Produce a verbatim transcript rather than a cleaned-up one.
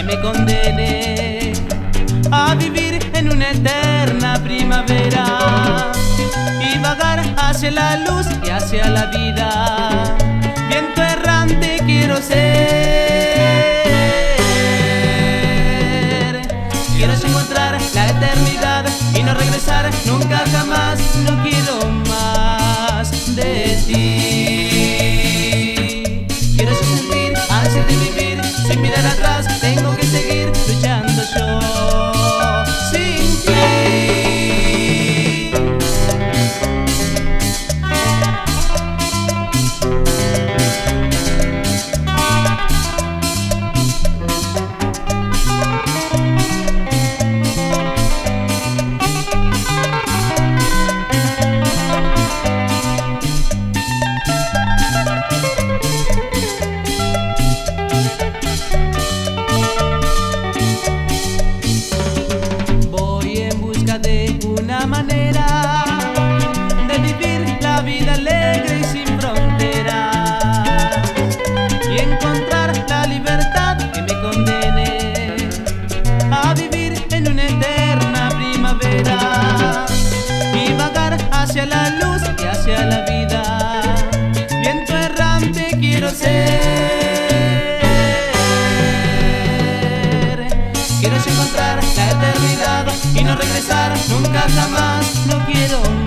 me condene a vivir en una eterna primavera y vagar hacia la luz y hacia la vida. Viento errante quiero ser, quiero encontrar la eternidad y no regresar nunca jamás. No quiero más de ti. Quiero sentir ansia de vivir sin mirar atrás. Tengo que seguir luchando yo sin ti. De una manera de vivir la vida alegre y sin fronteras y encontrar la libertad que me condene a vivir en una eterna primavera y vagar hacia la luz y hacia la vida. Viento errante quiero ser, quiero encontrar la eternidad y no regresar nunca jamás. No quiero